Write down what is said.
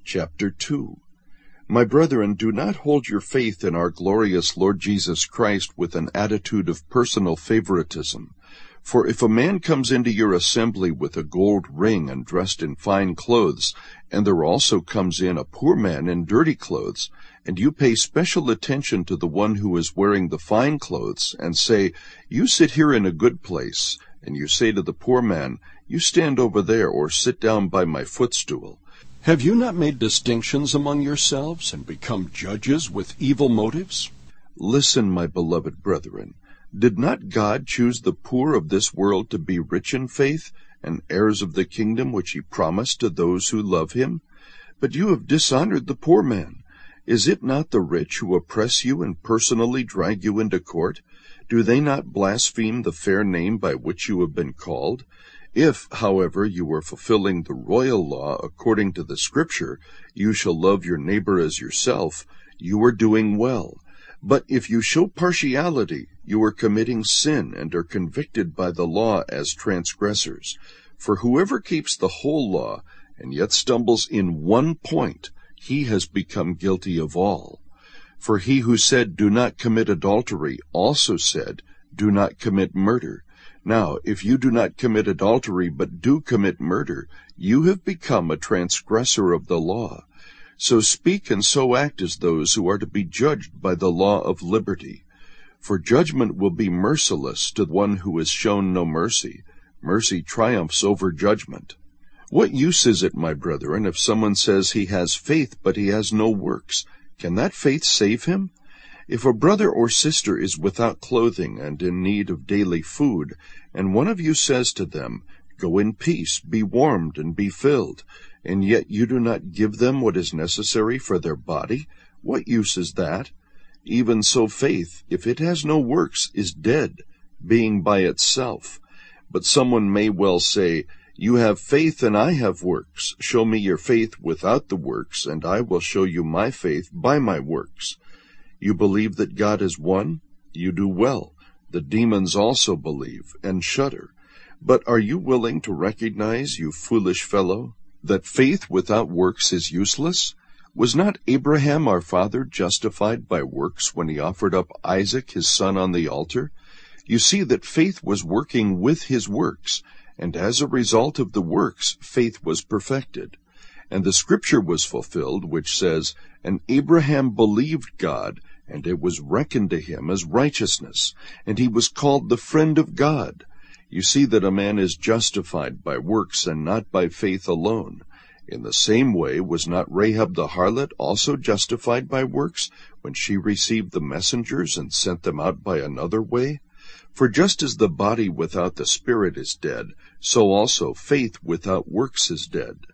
Chapter 2. My brethren, do not hold your faith in our glorious Lord Jesus Christ with an attitude of personal favoritism. For if a man comes into your assembly with a gold ring and dressed in fine clothes, and there also comes in a poor man in dirty clothes, and you pay special attention to the one who is wearing the fine clothes, and say, "You sit here in a good place," and you say to the poor man, "You stand over there, or sit down by my footstool," have you not made distinctions among yourselves, and become judges with evil motives? Listen, my beloved brethren. Did not God choose the poor of this world to be rich in faith, and heirs of the kingdom which he promised to those who love him? But you have dishonored the poor man. Is it not the rich who oppress you and personally drag you into court? Do they not blaspheme the fair name by which you have been called? If, however, you are fulfilling the royal law according to the Scripture, "You shall love your neighbor as yourself," you are doing well. But if you show partiality, you are committing sin and are convicted by the law as transgressors. For whoever keeps the whole law and yet stumbles in one point, he has become guilty of all. For he who said, "Do not commit adultery," also said, "Do not commit murder." Now, if you do not commit adultery, but do commit murder, you have become a transgressor of the law. So speak and so act as those who are to be judged by the law of liberty. For judgment will be merciless to one who has shown no mercy. Mercy triumphs over judgment. What use is it, my brethren, if someone says he has faith, but he has no works? Can that faith save him? If a brother or sister is without clothing and in need of daily food, and one of you says to them, "Go in peace, be warmed and be filled," and yet you do not give them what is necessary for their body, what use is that? Even so faith, if it has no works, is dead, being by itself. But someone may well say, "You have faith and I have works. Show me your faith without the works, and I will show you my faith by my works." You believe that God is one? You do well. The demons also believe and shudder. But are you willing to recognize, you foolish fellow, that faith without works is useless? Was not Abraham our father justified by works when he offered up Isaac his son on the altar? You see that faith was working with his works, and as a result of the works, faith was perfected. And the Scripture was fulfilled, which says, "And Abraham believed God, and it was reckoned to him as righteousness, and he was called the friend of God." You see that a man is justified by works and not by faith alone. In the same way, was not Rahab the harlot also justified by works, when she received the messengers and sent them out by another way? For just as the body without the spirit is dead, so also faith without works is dead.